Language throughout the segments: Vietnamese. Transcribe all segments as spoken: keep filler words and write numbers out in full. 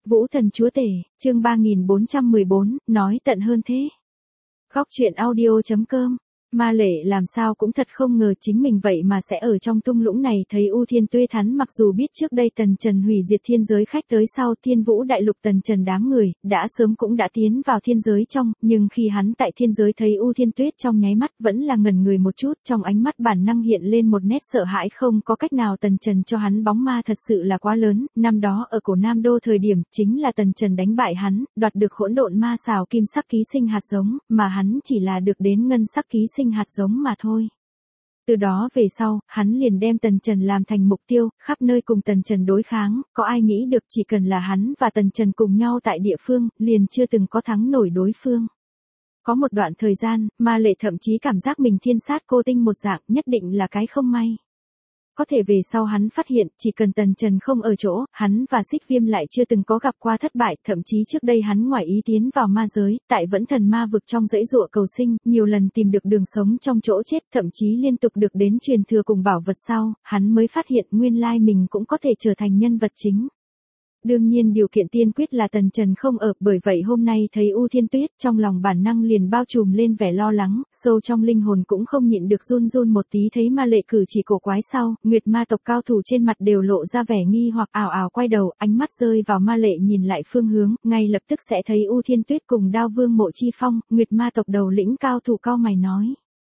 Vũ Thần Chúa Tể, chương ba nghìn bốn trăm mười bốn, nói tận hơn thế. Góc truyện audio chấm com. Ma Lệ làm sao cũng thật không ngờ chính mình vậy mà sẽ ở trong thung lũng này thấy U Thiên Tuế Thắn, mặc dù biết trước đây Tần Trần hủy diệt thiên giới khách tới sau Thiên Vũ Đại Lục Tần Trần đám người, đã sớm cũng đã tiến vào thiên giới trong, nhưng khi hắn tại thiên giới thấy U Thiên Tuyết trong nháy mắt vẫn là ngẩn người một chút, trong ánh mắt bản năng hiện lên một nét sợ hãi, không có cách nào, Tần Trần cho hắn bóng ma thật sự là quá lớn, năm đó ở cổ Nam Đô thời điểm chính là Tần Trần đánh bại hắn, đoạt được hỗn độn ma xào kim sắc ký sinh hạt giống, mà hắn chỉ là được đến ngân sắc ký sinh hạt giống mà thôi. Từ đó về sau, hắn liền đem Tần Trần làm thành mục tiêu, khắp nơi cùng Tần Trần đối kháng, có ai nghĩ được chỉ cần là hắn và Tần Trần cùng nhau tại địa phương, liền chưa từng có thắng nổi đối phương. Có một đoạn thời gian, Ma Lệ thậm chí cảm giác mình thiên sát cô tinh một dạng, nhất định là cái không may. Có thể về sau hắn phát hiện, chỉ cần Tần Trần không ở chỗ, hắn và Xích Viêm lại chưa từng có gặp qua thất bại, thậm chí trước đây hắn ngoài ý tiến vào ma giới, tại Vẫn Thần ma vực trong dãy dụa cầu sinh, nhiều lần tìm được đường sống trong chỗ chết, thậm chí liên tục được đến truyền thừa cùng bảo vật sau, hắn mới phát hiện nguyên lai mình cũng có thể trở thành nhân vật chính. Đương nhiên điều kiện tiên quyết là Tần Trần không ở, bởi vậy hôm nay thấy U Thiên Tuyết, trong lòng bản năng liền bao trùm lên vẻ lo lắng, sâu trong linh hồn cũng không nhịn được run run một tí, thấy Ma Lệ cử chỉ cổ quái sau, Nguyệt ma tộc cao thủ trên mặt đều lộ ra vẻ nghi hoặc, ảo ảo quay đầu, ánh mắt rơi vào Ma Lệ nhìn lại phương hướng, ngay lập tức sẽ thấy U Thiên Tuyết cùng Đao Vương Mộ Chi Phong, Nguyệt ma tộc đầu lĩnh cao thủ cau mày nói: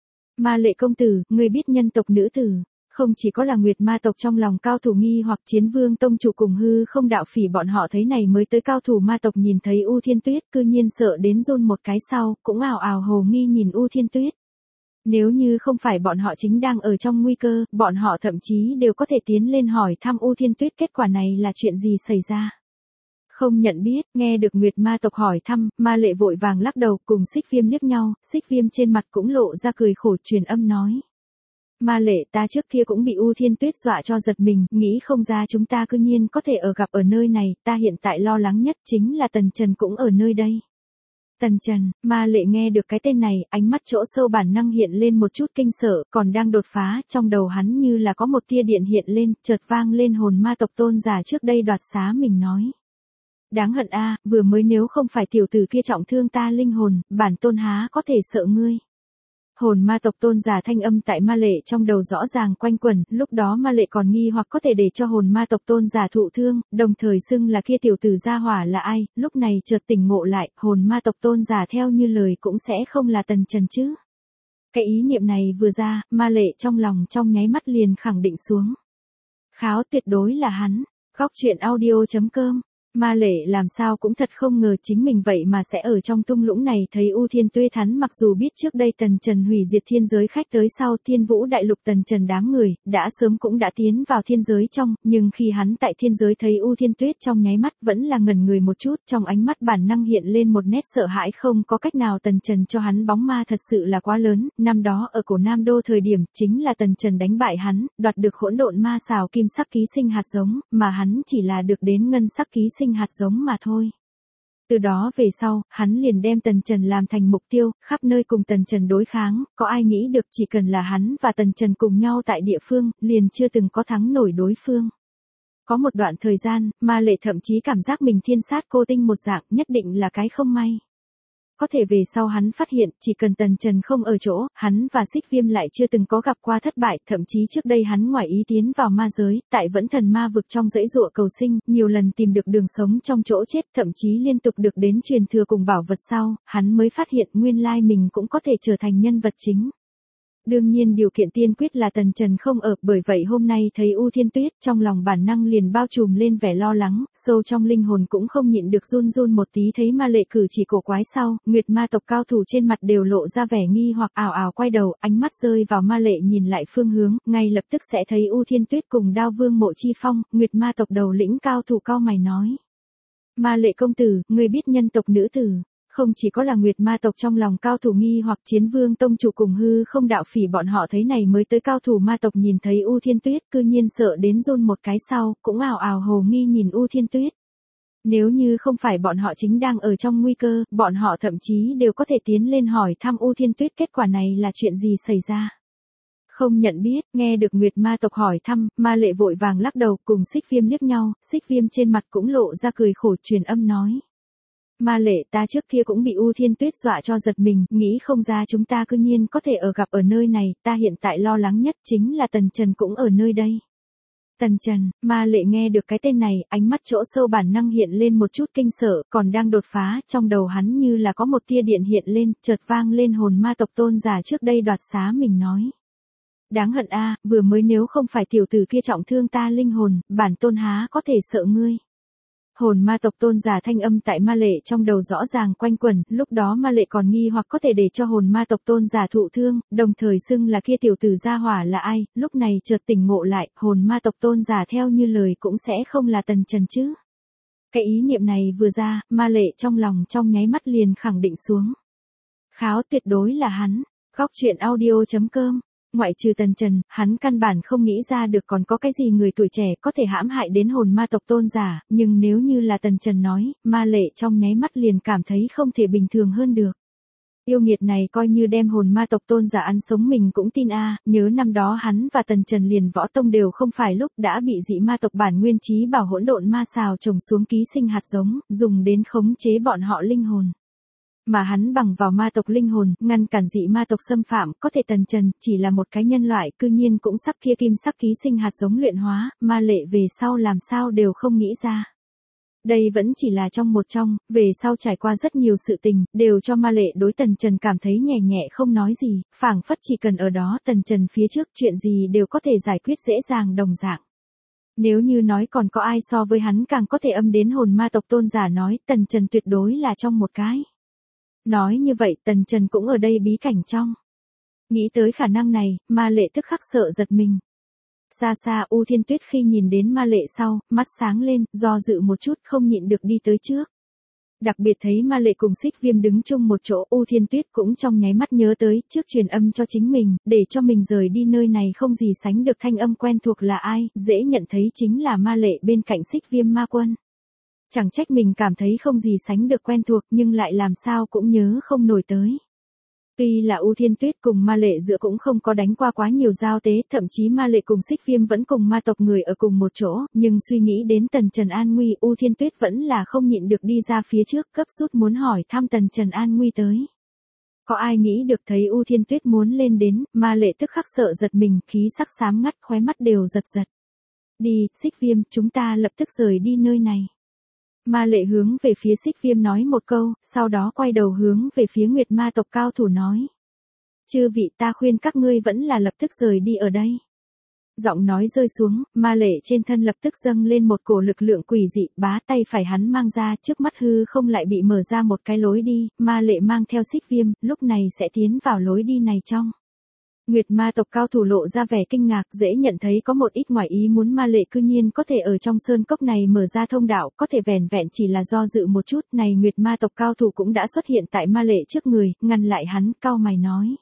Ma Lệ công tử, ngươi biết nhân tộc nữ tử? Không chỉ có là Nguyệt ma tộc trong lòng cao thủ nghi hoặc, Chiến Vương tông chủ cùng Hư Không đạo phỉ bọn họ thấy này mới tới cao thủ ma tộc nhìn thấy U Thiên Tuyết, cư nhiên sợ đến run một cái sau, cũng ảo ảo hồ nghi nhìn U Thiên Tuyết. Nếu như không phải bọn họ chính đang ở trong nguy cơ, bọn họ thậm chí đều có thể tiến lên hỏi thăm U Thiên Tuyết kết quả này là chuyện gì xảy ra. Không nhận biết, nghe được Nguyệt ma tộc hỏi thăm, Ma Lệ vội vàng lắc đầu, cùng Xích Viêm liếc nhau, Xích Viêm trên mặt cũng lộ ra cười khổ, truyền âm nói: Ma Lệ, ta trước kia cũng bị U Thiên Tuyết dọa cho giật mình, nghĩ không ra chúng ta cư nhiên có thể ở gặp ở nơi này, ta hiện tại lo lắng nhất chính là Tần Trần cũng ở nơi đây. Tần Trần, Ma Lệ nghe được cái tên này, ánh mắt chỗ sâu bản năng hiện lên một chút kinh sợ, còn đang đột phá, trong đầu hắn như là có một tia điện hiện lên, chợt vang lên hồn ma tộc tôn giả trước đây đoạt xá mình nói: Đáng hận a, vừa mới nếu không phải tiểu tử kia trọng thương ta linh hồn, bản tôn há có thể sợ ngươi. Hồn ma tộc tôn giả thanh âm tại Ma Lệ trong đầu rõ ràng quanh quẩn, lúc đó Ma Lệ còn nghi hoặc có thể để cho hồn ma tộc tôn giả thụ thương, đồng thời xưng là kia tiểu tử gia hỏa là ai, lúc này chợt tỉnh ngộ lại, hồn ma tộc tôn giả theo như lời cũng sẽ không là Tần Trần chứ. Cái ý niệm này vừa ra, Ma Lệ trong lòng trong nháy mắt liền khẳng định xuống. Kháo tuyệt đối là hắn. Góc truyện audio chấm com. Ma Lệ làm sao cũng thật không ngờ chính mình vậy mà sẽ ở trong thung lũng này thấy U Thiên Tuế Thắn, mặc dù biết trước đây Tần Trần hủy diệt thiên giới khách tới sau Thiên Vũ Đại Lục Tần Trần đám người, đã sớm cũng đã tiến vào thiên giới trong, nhưng khi hắn tại thiên giới thấy U Thiên Tuyết trong nháy mắt vẫn là ngẩn người một chút, trong ánh mắt bản năng hiện lên một nét sợ hãi, không có cách nào, Tần Trần cho hắn bóng ma thật sự là quá lớn, năm đó ở cổ Nam Đô thời điểm chính là Tần Trần đánh bại hắn, đoạt được hỗn độn ma xào kim sắc ký sinh hạt giống, mà hắn chỉ là được đến ngân sắc ký sinh hạt giống mà thôi. Từ đó về sau, hắn liền đem Tần Trần làm thành mục tiêu, khắp nơi cùng Tần Trần đối kháng, có ai nghĩ được chỉ cần là hắn và Tần Trần cùng nhau tại địa phương, liền chưa từng có thắng nổi đối phương. Có một đoạn thời gian, Ma Lệ thậm chí cảm giác mình thiên sát cô tinh một dạng, nhất định là cái không may. Có thể về sau hắn phát hiện, chỉ cần Tần Trần không ở chỗ, hắn và Xích Viêm lại chưa từng có gặp qua thất bại, thậm chí trước đây hắn ngoài ý tiến vào ma giới, tại Vẫn Thần ma vực trong dãy dụa cầu sinh, nhiều lần tìm được đường sống trong chỗ chết, thậm chí liên tục được đến truyền thừa cùng bảo vật sau, hắn mới phát hiện nguyên lai mình cũng có thể trở thành nhân vật chính. Đương nhiên điều kiện tiên quyết là Tần Trần không ở, bởi vậy hôm nay thấy U Thiên Tuyết, trong lòng bản năng liền bao trùm lên vẻ lo lắng, sâu trong linh hồn cũng không nhịn được run run một tí, thấy Ma Lệ cử chỉ cổ quái sau, Nguyệt ma tộc cao thủ trên mặt đều lộ ra vẻ nghi hoặc, ảo ảo quay đầu, ánh mắt rơi vào Ma Lệ nhìn lại phương hướng, ngay lập tức sẽ thấy U Thiên Tuyết cùng Đao Vương Mộ Chi Phong, Nguyệt ma tộc đầu lĩnh cao thủ cau mày nói: Ma Lệ công tử, ngươi biết nhân tộc nữ tử? Không chỉ có là Nguyệt ma tộc trong lòng cao thủ nghi hoặc, Chiến Vương tông chủ cùng Hư Không đạo phỉ bọn họ thấy này mới tới cao thủ ma tộc nhìn thấy U Thiên Tuyết, cư nhiên sợ đến run một cái sau, cũng ảo ảo hồ nghi nhìn U Thiên Tuyết. Nếu như không phải bọn họ chính đang ở trong nguy cơ, bọn họ thậm chí đều có thể tiến lên hỏi thăm U Thiên Tuyết kết quả này là chuyện gì xảy ra. Không nhận biết, nghe được Nguyệt ma tộc hỏi thăm, ma lệ vội vàng lắc đầu cùng Xích Viêm liếc nhau, Xích Viêm trên mặt cũng lộ ra cười khổ truyền âm nói. Ma lệ ta trước kia cũng bị U Thiên Tuyết dọa cho giật mình, nghĩ không ra chúng ta cư nhiên có thể ở gặp ở nơi này, ta hiện tại lo lắng nhất chính là Tần Trần cũng ở nơi đây. Tần Trần, ma lệ nghe được cái tên này, ánh mắt chỗ sâu bản năng hiện lên một chút kinh sợ, còn đang đột phá, trong đầu hắn như là có một tia điện hiện lên, chợt vang lên hồn ma tộc tôn giả trước đây đoạt xá mình nói. Đáng hận a, vừa mới nếu không phải tiểu tử kia trọng thương ta linh hồn, bản tôn há có thể sợ ngươi. Hồn ma tộc tôn giả thanh âm tại ma lệ trong đầu rõ ràng quanh quẩn, lúc đó ma lệ còn nghi hoặc có thể để cho hồn ma tộc tôn giả thụ thương, đồng thời xưng là kia tiểu tử gia hỏa là ai, lúc này chợt tỉnh ngộ lại, hồn ma tộc tôn giả theo như lời cũng sẽ không là Tần Trần chứ. Cái ý niệm này vừa ra, ma lệ trong lòng trong nháy mắt liền khẳng định xuống. Kháo tuyệt đối là hắn, góc truyện audio.com. Ngoại trừ Tần Trần, hắn căn bản không nghĩ ra được còn có cái gì người tuổi trẻ có thể hãm hại đến hồn ma tộc tôn giả, nhưng nếu như là Tần Trần nói, ma lệ trong nháy mắt liền cảm thấy không thể bình thường hơn được. Yêu nghiệt này coi như đem hồn ma tộc tôn giả ăn sống mình cũng tin a, nhớ năm đó hắn và Tần Trần liền võ tông đều không phải lúc đã bị dị ma tộc bản nguyên trí bảo hỗn độn ma xào trồng xuống ký sinh hạt giống, dùng đến khống chế bọn họ linh hồn. Mà hắn bằng vào ma tộc linh hồn, ngăn cản dị ma tộc xâm phạm, có thể Tần Trần, chỉ là một cái nhân loại, cư nhiên cũng sắp kia kim sắc ký sinh hạt giống luyện hóa, ma lệ về sau làm sao đều không nghĩ ra. Đây vẫn chỉ là trong một trong, về sau trải qua rất nhiều sự tình, đều cho ma lệ đối Tần Trần cảm thấy nhẹ nhẹ không nói gì, phảng phất chỉ cần ở đó Tần Trần phía trước chuyện gì đều có thể giải quyết dễ dàng đồng dạng. Nếu như nói còn có ai so với hắn càng có thể âm đến hồn ma tộc tôn giả nói, Tần Trần tuyệt đối là trong một cái. Nói như vậy Tần Trần cũng ở đây bí cảnh trong. Nghĩ tới khả năng này, ma lệ tức khắc sợ giật mình. Xa xa U Thiên Tuyết khi nhìn đến ma lệ sau, mắt sáng lên, do dự một chút không nhịn được đi tới trước. Đặc biệt thấy ma lệ cùng Xích Viêm đứng chung một chỗ, U Thiên Tuyết cũng trong nháy mắt nhớ tới, trước truyền âm cho chính mình, để cho mình rời đi nơi này không gì sánh được thanh âm quen thuộc là ai, dễ nhận thấy chính là ma lệ bên cạnh Xích Viêm ma quân. Chẳng trách mình cảm thấy không gì sánh được quen thuộc nhưng lại làm sao cũng nhớ không nổi tới. Tuy là U Thiên Tuyết cùng ma lệ giữa cũng không có đánh qua quá nhiều giao tế, thậm chí ma lệ cùng Xích Viêm vẫn cùng ma tộc người ở cùng một chỗ, nhưng suy nghĩ đến Tần Trần an nguy, U Thiên Tuyết vẫn là không nhịn được đi ra phía trước, cấp rút muốn hỏi thăm Tần Trần an nguy tới. Có ai nghĩ được thấy U Thiên Tuyết muốn lên đến, ma lệ tức khắc sợ giật mình, khí sắc xám ngắt, khóe mắt đều giật giật. Đi, Xích Viêm, chúng ta lập tức rời đi nơi này. Ma lệ hướng về phía Xích Viêm nói một câu, sau đó quay đầu hướng về phía Nguyệt ma tộc cao thủ nói. Chư vị, ta khuyên các ngươi vẫn là lập tức rời đi ở đây. Giọng nói rơi xuống, ma lệ trên thân lập tức dâng lên một cổ lực lượng quỷ dị, bá tay phải hắn mang ra, trước mắt hư không lại bị mở ra một cái lối đi, ma lệ mang theo Xích Viêm, lúc này sẽ tiến vào lối đi này trong. Nguyệt ma tộc cao thủ lộ ra vẻ kinh ngạc, dễ nhận thấy có một ít ngoài ý muốn ma lệ cư nhiên có thể ở trong sơn cốc này mở ra thông đạo, có thể vẻn vẹn chỉ là do dự một chút, này Nguyệt ma tộc cao thủ cũng đã xuất hiện tại ma lệ trước người, ngăn lại hắn, cau mày nói.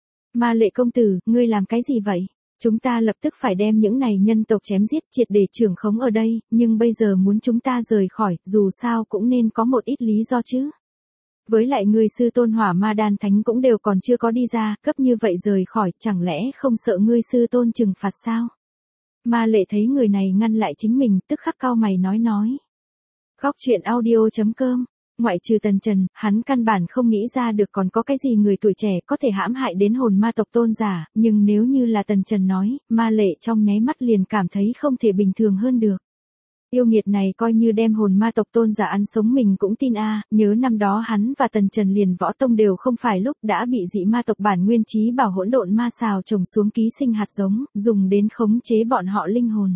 Ma lệ công tử, ngươi làm cái gì vậy? Chúng ta lập tức phải đem những này nhân tộc chém giết triệt để trưởng khống ở đây, nhưng bây giờ muốn chúng ta rời khỏi, dù sao cũng nên có một ít lý do chứ. Với lại người sư tôn hỏa ma đan thánh cũng đều còn chưa có đi ra, cấp như vậy rời khỏi, chẳng lẽ không sợ ngươi sư tôn trừng phạt sao? Ma lệ thấy người này ngăn lại chính mình, tức khắc cau mày nói nói. Góc truyện audio.com. Ngoại trừ Tần Trần, hắn căn bản không nghĩ ra được còn có cái gì người tuổi trẻ có thể hãm hại đến hồn ma tộc tôn giả, nhưng nếu như là Tần Trần nói, ma lệ trong nháy mắt liền cảm thấy không thể bình thường hơn được. Yêu nghiệt này coi như đem hồn ma tộc tôn giả ăn sống mình cũng tin a, nhớ năm đó hắn và Tần Trần liền võ tông đều không phải lúc đã bị dị ma tộc bản nguyên trí bảo hỗn độn ma xào trồng xuống ký sinh hạt giống, dùng đến khống chế bọn họ linh hồn.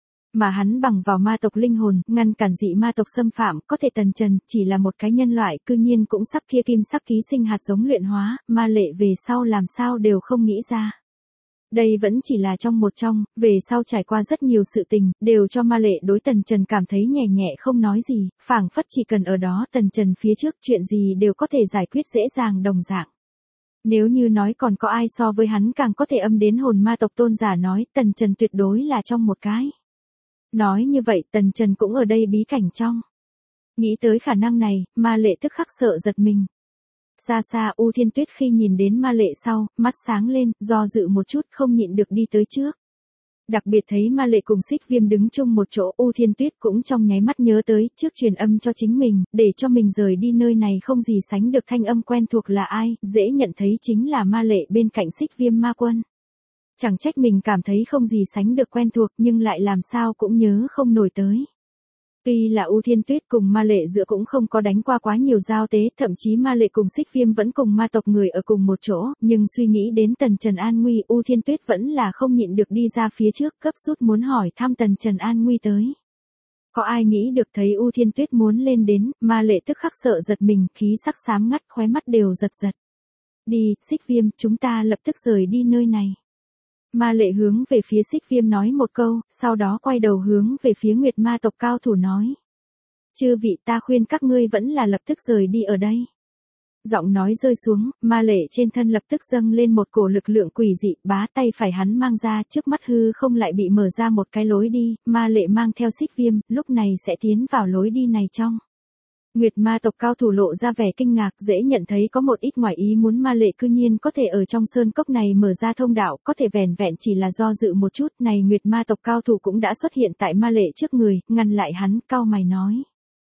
Mà hắn bằng vào ma tộc linh hồn, ngăn cản dị ma tộc xâm phạm, có thể Tần Trần, chỉ là một cái nhân loại, cư nhiên cũng sắp kia kim sắc ký sinh hạt giống luyện hóa, ma lệ về sau làm sao đều không nghĩ ra. Đây vẫn chỉ là trong một trong, về sau trải qua rất nhiều sự tình, đều cho ma lệ đối Tần Trần cảm thấy nhẹ nhẹ không nói gì, phảng phất chỉ cần ở đó Tần Trần phía trước chuyện gì đều có thể giải quyết dễ dàng đồng dạng. Nếu như nói còn có ai so với hắn càng có thể âm đến hồn ma tộc tôn giả nói, Tần Trần tuyệt đối là trong một cái. Nói như vậy Tần Trần cũng ở đây bí cảnh trong. Nghĩ tới khả năng này, ma lệ tức khắc sợ giật mình. Xa xa U Thiên Tuyết khi nhìn đến Ma Lệ sau, mắt sáng lên, do dự một chút không nhịn được đi tới trước. Đặc biệt thấy Ma Lệ cùng Xích Viêm đứng chung một chỗ, U Thiên Tuyết cũng trong nháy mắt nhớ tới, trước truyền âm cho chính mình, để cho mình rời đi nơi này không gì sánh được thanh âm quen thuộc là ai, dễ nhận thấy chính là Ma Lệ bên cạnh Xích Viêm Ma Quân. Chẳng trách mình cảm thấy không gì sánh được quen thuộc nhưng lại làm sao cũng nhớ không nổi tới. Tuy là U Thiên Tuyết cùng Ma Lệ giữa cũng không có đánh qua quá nhiều giao tế, thậm chí Ma Lệ cùng Xích Viêm vẫn cùng ma tộc người ở cùng một chỗ, nhưng suy nghĩ đến Tần Trần An Nguy, U Thiên Tuyết vẫn là không nhịn được đi ra phía trước, gấp rút muốn hỏi thăm Tần Trần An Nguy tới. Có ai nghĩ được thấy U Thiên Tuyết muốn lên đến, Ma Lệ tức khắc sợ giật mình, khí sắc xám ngắt, khóe mắt đều giật giật. Đi, Xích Viêm, chúng ta lập tức rời đi nơi này. Ma Lệ hướng về phía Xích Viêm nói một câu, sau đó quay đầu hướng về phía Nguyệt Ma tộc cao thủ nói. Chư vị, ta khuyên các ngươi vẫn là lập tức rời đi ở đây. Giọng nói rơi xuống, Ma Lệ trên thân lập tức dâng lên một cổ lực lượng quỷ dị, bá tay phải hắn mang ra, trước mắt hư không lại bị mở ra một cái lối đi, Ma Lệ mang theo Xích Viêm, lúc này sẽ tiến vào lối đi này trong. Nguyệt Ma tộc cao thủ lộ ra vẻ kinh ngạc, dễ nhận thấy có một ít ngoài ý muốn Ma Lệ cư nhiên có thể ở trong sơn cốc này mở ra thông đạo, có thể vẻn vẹn chỉ là do dự một chút, này Nguyệt Ma tộc cao thủ cũng đã xuất hiện tại Ma Lệ trước người, ngăn lại hắn, cau mày nói.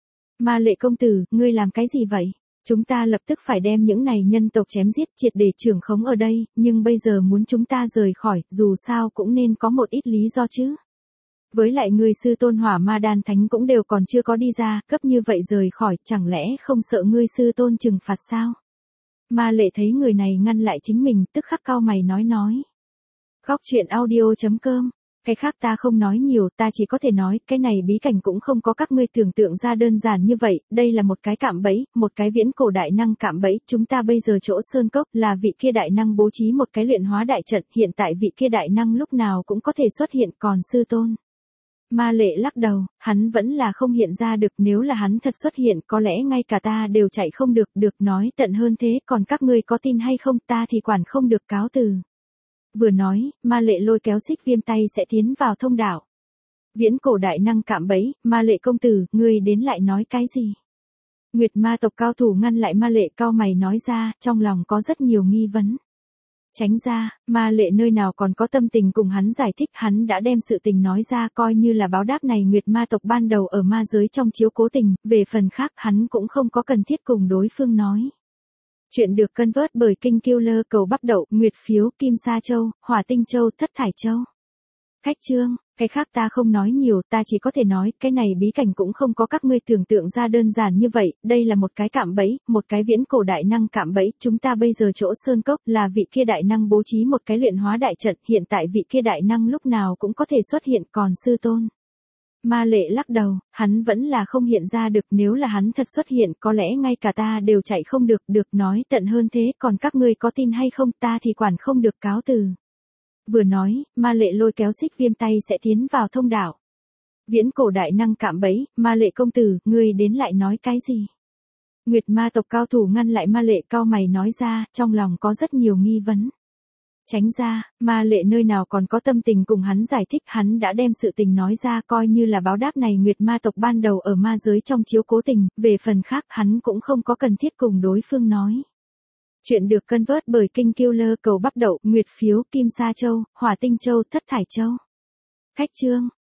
Ma Lệ công tử, ngươi làm cái gì vậy? Chúng ta lập tức phải đem những này nhân tộc chém giết triệt để trưởng khống ở đây, nhưng bây giờ muốn chúng ta rời khỏi, dù sao cũng nên có một ít lý do chứ. Với lại người sư tôn Hỏa Ma Đan Thánh cũng đều còn chưa có đi ra, cấp như vậy rời khỏi, chẳng lẽ không sợ ngươi sư tôn trừng phạt sao? Ma Lệ thấy người này ngăn lại chính mình, tức khắc cau mày nói nói. Khóc chuyện audio chấm com, cái khác ta không nói nhiều, ta chỉ có thể nói, cái này bí cảnh cũng không có các ngươi tưởng tượng ra đơn giản như vậy, đây là một cái cạm bẫy, một cái viễn cổ đại năng cạm bẫy, chúng ta bây giờ chỗ sơn cốc là vị kia đại năng bố trí một cái luyện hóa đại trận, hiện tại vị kia đại năng lúc nào cũng có thể xuất hiện, còn sư tôn. Ma Lệ lắc đầu, hắn vẫn là không hiện ra được, nếu là hắn thật xuất hiện có lẽ ngay cả ta đều chạy không được, được nói tận hơn thế, còn các ngươi có tin hay không, ta thì quản không được, cáo từ. Vừa nói, Ma Lệ lôi kéo Xích Viêm tay sẽ tiến vào thông đạo. Viễn cổ đại năng cạm bẫy, Ma Lệ công tử, ngươi đến lại nói cái gì? Nguyệt Ma tộc cao thủ ngăn lại Ma Lệ, cau mày nói ra, trong lòng có rất nhiều nghi vấn. Tránh ra, Ma Lệ nơi nào còn có tâm tình cùng hắn giải thích, hắn đã đem sự tình nói ra coi như là báo đáp này Nguyệt Ma tộc ban đầu ở ma giới trong chiếu cố tình, về phần khác hắn cũng không có cần thiết cùng đối phương nói. Chuyện được cân vớt bởi Kinh Killer cầu bắp đậu, Nguyệt phiếu, Kim Sa Châu, Hỏa Tinh Châu, Thất Thải Châu. Khách chương, cái khác ta không nói nhiều, ta chỉ có thể nói, cái này bí cảnh cũng không có các ngươi tưởng tượng ra đơn giản như vậy, đây là một cái cạm bẫy, một cái viễn cổ đại năng cạm bẫy, chúng ta bây giờ chỗ sơn cốc là vị kia đại năng bố trí một cái luyện hóa đại trận, hiện tại vị kia đại năng lúc nào cũng có thể xuất hiện, còn sư tôn. Ma Lệ lắc đầu, hắn vẫn là không hiện ra được, nếu là hắn thật xuất hiện có lẽ ngay cả ta đều chạy không được, được nói tận hơn thế, còn các ngươi có tin hay không, ta thì quản không được, cáo từ. Vừa nói, Ma Lệ lôi kéo Xích Viêm tay sẽ tiến vào thông đạo. Viễn cổ đại năng cạm bẫy, Ma Lệ công tử, ngươi đến lại nói cái gì? Nguyệt Ma tộc cao thủ ngăn lại Ma Lệ, cau mày nói ra, trong lòng có rất nhiều nghi vấn. Tránh ra, Ma Lệ nơi nào còn có tâm tình cùng hắn giải thích, hắn đã đem sự tình nói ra coi như là báo đáp này Nguyệt Ma tộc ban đầu ở ma giới trong chiếu cố tình, về phần khác hắn cũng không có cần thiết cùng đối phương nói. Chuyện được cân vớt bởi Kinh Killer cầu bắp đậu, Nguyệt phiếu, Kim Sa Châu, Hỏa Tinh Châu, Thất Thải Châu. Khách chương,